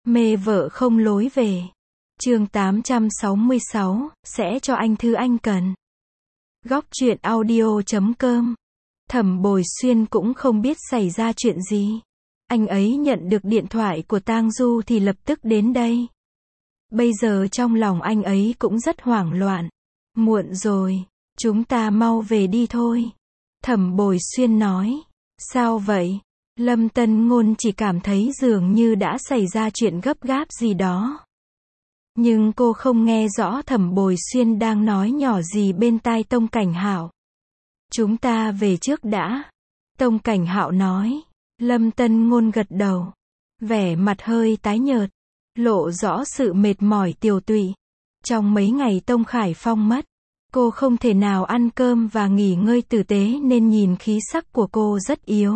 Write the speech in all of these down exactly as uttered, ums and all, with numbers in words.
Mê vợ không lối về. Chương tám trăm sáu mươi sáu, sẽ cho anh thứ anh cần. Góc truyện audio chấm com. Thẩm Bồi Xuyên cũng không biết xảy ra chuyện gì. Anh ấy nhận được điện thoại của Tang Du thì lập tức đến đây. Bây giờ trong lòng anh ấy cũng rất hoảng loạn. Muộn rồi, chúng ta mau về đi thôi. Thẩm Bồi Xuyên nói. Sao vậy? Lâm Tân Ngôn chỉ cảm thấy dường như đã xảy ra chuyện gấp gáp gì đó. Nhưng cô không nghe rõ Thẩm Bồi Xuyên đang nói nhỏ gì bên tai Tông Cảnh Hạo. Chúng ta về trước đã. Tông Cảnh Hạo nói. Lâm Tân Ngôn gật đầu. Vẻ mặt hơi tái nhợt. Lộ rõ sự mệt mỏi tiều tụy. Trong mấy ngày Tông Khải Phong mất, cô không thể nào ăn cơm và nghỉ ngơi tử tế nên nhìn khí sắc của cô rất yếu.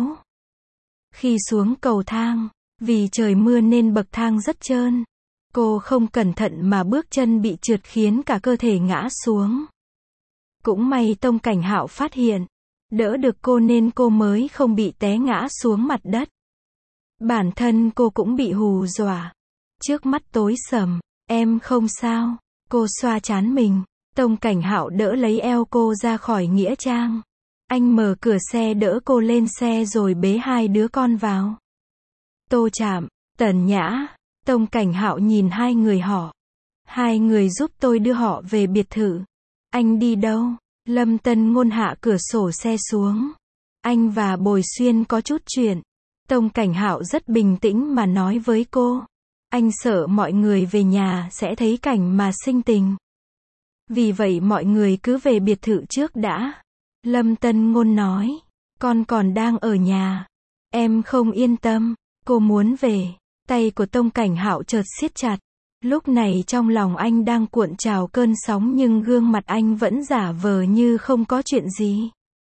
Khi xuống cầu thang, vì trời mưa nên bậc thang rất trơn. Cô không cẩn thận mà bước chân bị trượt khiến cả cơ thể ngã xuống. Cũng may Tông Cảnh Hạo phát hiện, đỡ được cô nên cô mới không bị té ngã xuống mặt đất. Bản thân cô cũng bị hù dọa. Trước mắt tối sầm, em không sao. Cô xoa trán mình. Tông Cảnh Hạo đỡ lấy eo cô ra khỏi nghĩa trang. Anh mở cửa xe đỡ cô lên xe rồi bế hai đứa con vào. Tô Trạm, Tần Nhã. Tông Cảnh Hạo nhìn hai người họ. Hai người giúp tôi đưa họ về biệt thự. Anh đi đâu? Lâm Tân Ngôn hạ cửa sổ xe xuống. Anh và Bồi Xuyên có chút chuyện. Tông Cảnh Hạo rất bình tĩnh mà nói với cô. Anh sợ mọi người về nhà sẽ thấy cảnh mà sinh tình. Vì vậy mọi người cứ về biệt thự trước đã. Lâm Tân Ngôn nói. Con còn đang ở nhà. Em không yên tâm. Cô muốn về. Tay của Tông Cảnh Hạo chợt siết chặt. Lúc này trong lòng anh đang cuộn trào cơn sóng nhưng gương mặt anh vẫn giả vờ như không có chuyện gì.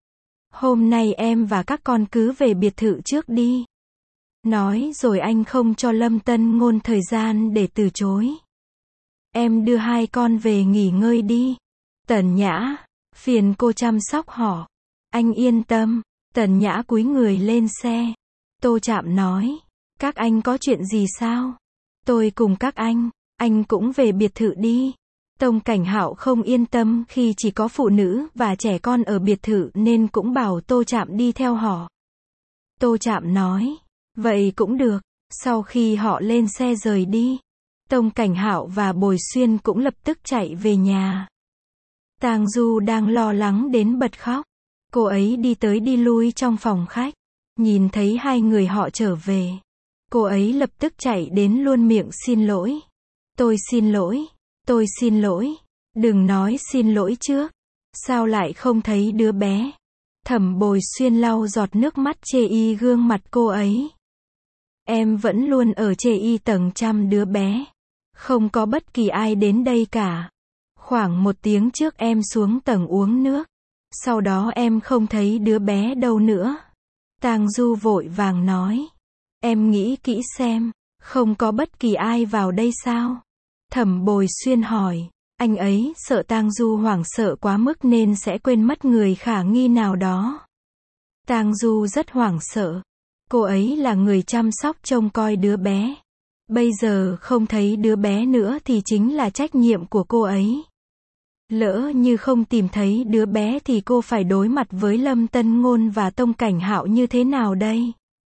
Hôm nay em và các con cứ về biệt thự trước đi. Nói rồi anh không cho Lâm Tân Ngôn thời gian để từ chối. Em đưa hai con về nghỉ ngơi đi. Tần Nhã, phiền cô chăm sóc họ. Anh yên tâm. Tần Nhã cúi người lên xe. Tô Trạm nói. Các anh có chuyện gì sao? Tôi cùng các anh. Anh cũng về biệt thự đi. Tông Cảnh Hạo không yên tâm khi chỉ có phụ nữ và trẻ con ở biệt thự nên cũng bảo Tô Trạm đi theo họ. Tô Trạm nói. Vậy cũng được. Sau khi họ lên xe rời đi, Tông Cảnh Hạo và Bồi Xuyên cũng lập tức chạy về nhà. Tang Du đang lo lắng đến bật khóc. Cô ấy đi tới đi lui trong phòng khách. Nhìn thấy hai người họ trở về. Cô ấy lập tức chạy đến luôn miệng xin lỗi. Tôi xin lỗi. Tôi xin lỗi. Đừng nói xin lỗi trước. Sao lại không thấy đứa bé? Thẩm Bồi Xuyên lau giọt nước mắt chê y gương mặt cô ấy. Em vẫn luôn ở chê y tầng chăm đứa bé. Không có bất kỳ ai đến đây cả. Khoảng một tiếng trước em xuống tầng uống nước. Sau đó em không thấy đứa bé đâu nữa. Tang Du vội vàng nói. Em nghĩ kỹ xem. Không có bất kỳ ai vào đây sao? Thẩm Bồi Xuyên hỏi. Anh ấy sợ Tang Du hoảng sợ quá mức nên sẽ quên mất người khả nghi nào đó. Tang Du rất hoảng sợ. Cô ấy là người chăm sóc trông coi đứa bé. Bây giờ không thấy đứa bé nữa thì chính là trách nhiệm của cô ấy. Lỡ như không tìm thấy đứa bé thì cô phải đối mặt với Lâm Tân Ngôn và Tông Cảnh Hạo như thế nào đây?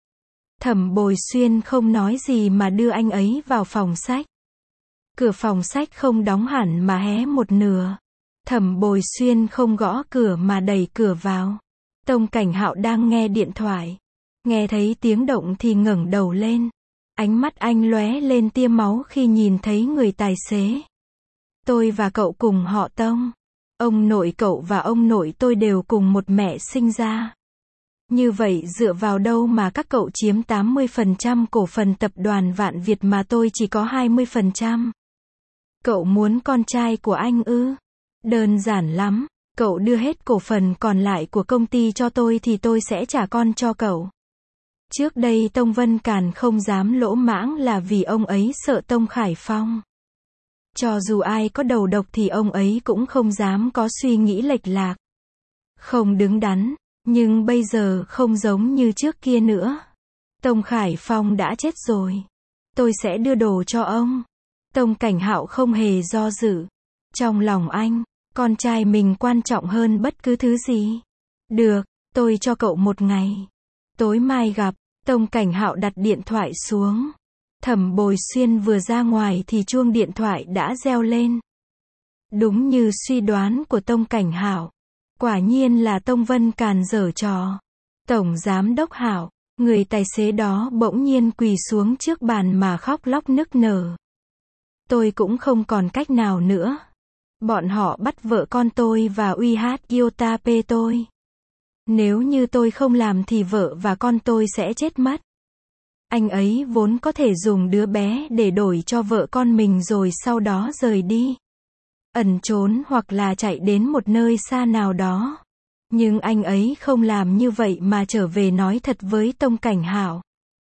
Thẩm Bồi Xuyên không nói gì mà đưa anh ấy vào phòng sách. Cửa phòng sách không đóng hẳn mà hé một nửa. Thẩm Bồi Xuyên không gõ cửa mà đẩy cửa vào. Tông Cảnh Hạo đang nghe điện thoại. Nghe thấy tiếng động thì ngẩng đầu lên. Ánh mắt anh lóe lên tia máu khi nhìn thấy người tài xế. Tôi và cậu cùng họ Tông. Ông nội cậu và ông nội tôi đều cùng một mẹ sinh ra. Như vậy dựa vào đâu mà các cậu chiếm tám mươi phần trăm cổ phần tập đoàn Vạn Việt mà tôi chỉ có hai mươi phần trăm? Cậu muốn con trai của anh ư? Đơn giản lắm. Cậu đưa hết cổ phần còn lại của công ty cho tôi thì tôi sẽ trả con cho cậu. Trước đây Tông Vân Càn không dám lỗ mãng là vì ông ấy sợ Tông Khải Phong. Cho dù ai có đầu độc thì ông ấy cũng không dám có suy nghĩ lệch lạc. Không đứng đắn. Nhưng bây giờ không giống như trước kia nữa. Tông Khải Phong đã chết rồi. tôi sẽ đưa đồ cho ông. Tông Cảnh Hạo không hề do dự. Trong lòng anh, con trai mình quan trọng hơn bất cứ thứ gì. Được, tôi cho cậu một ngày. Tối mai gặp. Tông Cảnh Hạo đặt điện thoại xuống. Thẩm Bồi Xuyên vừa ra ngoài thì chuông điện thoại đã reo lên. Đúng như suy đoán của Tông Cảnh Hạo. Quả nhiên là Tông Vân Càn giở trò. Tổng giám đốc Hạo, người tài xế đó bỗng nhiên quỳ xuống trước bàn mà khóc lóc nức nở. Tôi cũng không còn cách nào nữa. Bọn họ bắt vợ con tôi và uy hát Yotape tôi. Nếu như tôi không làm thì vợ và con tôi sẽ chết mất. Anh ấy vốn có thể dùng đứa bé để đổi cho vợ con mình rồi sau đó rời đi. Ẩn trốn hoặc là chạy đến một nơi xa nào đó. Nhưng anh ấy không làm như vậy mà trở về nói thật với Tông Cảnh Hạo.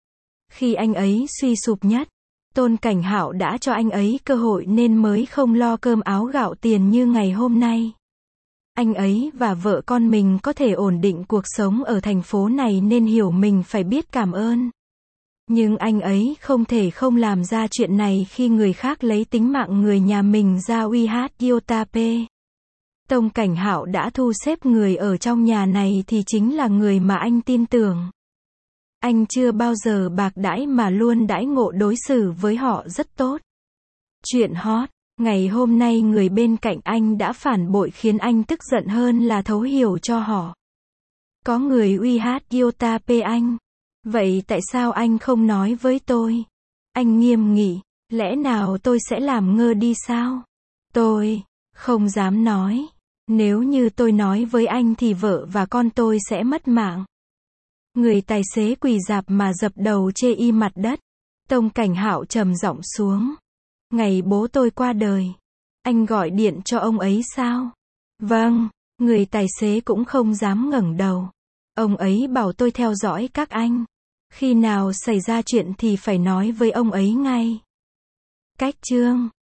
Khi anh ấy suy sụp nhất, Tôn Cảnh Hạo đã cho anh ấy cơ hội nên mới không lo cơm áo gạo tiền như ngày hôm nay. Anh ấy và vợ con mình có thể ổn định cuộc sống ở thành phố này nên hiểu mình phải biết cảm ơn. Nhưng anh ấy không thể không làm ra chuyện này khi người khác lấy tính mạng người nhà mình ra uy hát Yotape. Tông Cảnh Hạo đã thu xếp người ở trong nhà này thì chính là người mà anh tin tưởng. Anh chưa bao giờ bạc đãi mà luôn đãi ngộ đối xử với họ rất tốt. Chuyện hot, ngày hôm nay người bên cạnh anh đã phản bội khiến anh tức giận hơn là thấu hiểu cho họ. Có người uy hát Yotape anh. Vậy tại sao anh không nói với tôi? Anh nghiêm nghị, lẽ nào tôi sẽ làm ngơ đi sao? Tôi không dám nói. Nếu như tôi nói với anh thì vợ và con tôi sẽ mất mạng. Người tài xế quỳ rạp mà dập đầu chê y mặt đất. Tông Cảnh Hạo trầm giọng xuống. Ngày bố tôi qua đời, anh gọi điện cho ông ấy sao? Vâng, người tài xế cũng không dám ngẩng đầu. Ông ấy bảo tôi theo dõi các anh. Khi nào xảy ra chuyện thì phải nói với ông ấy ngay. Cách chương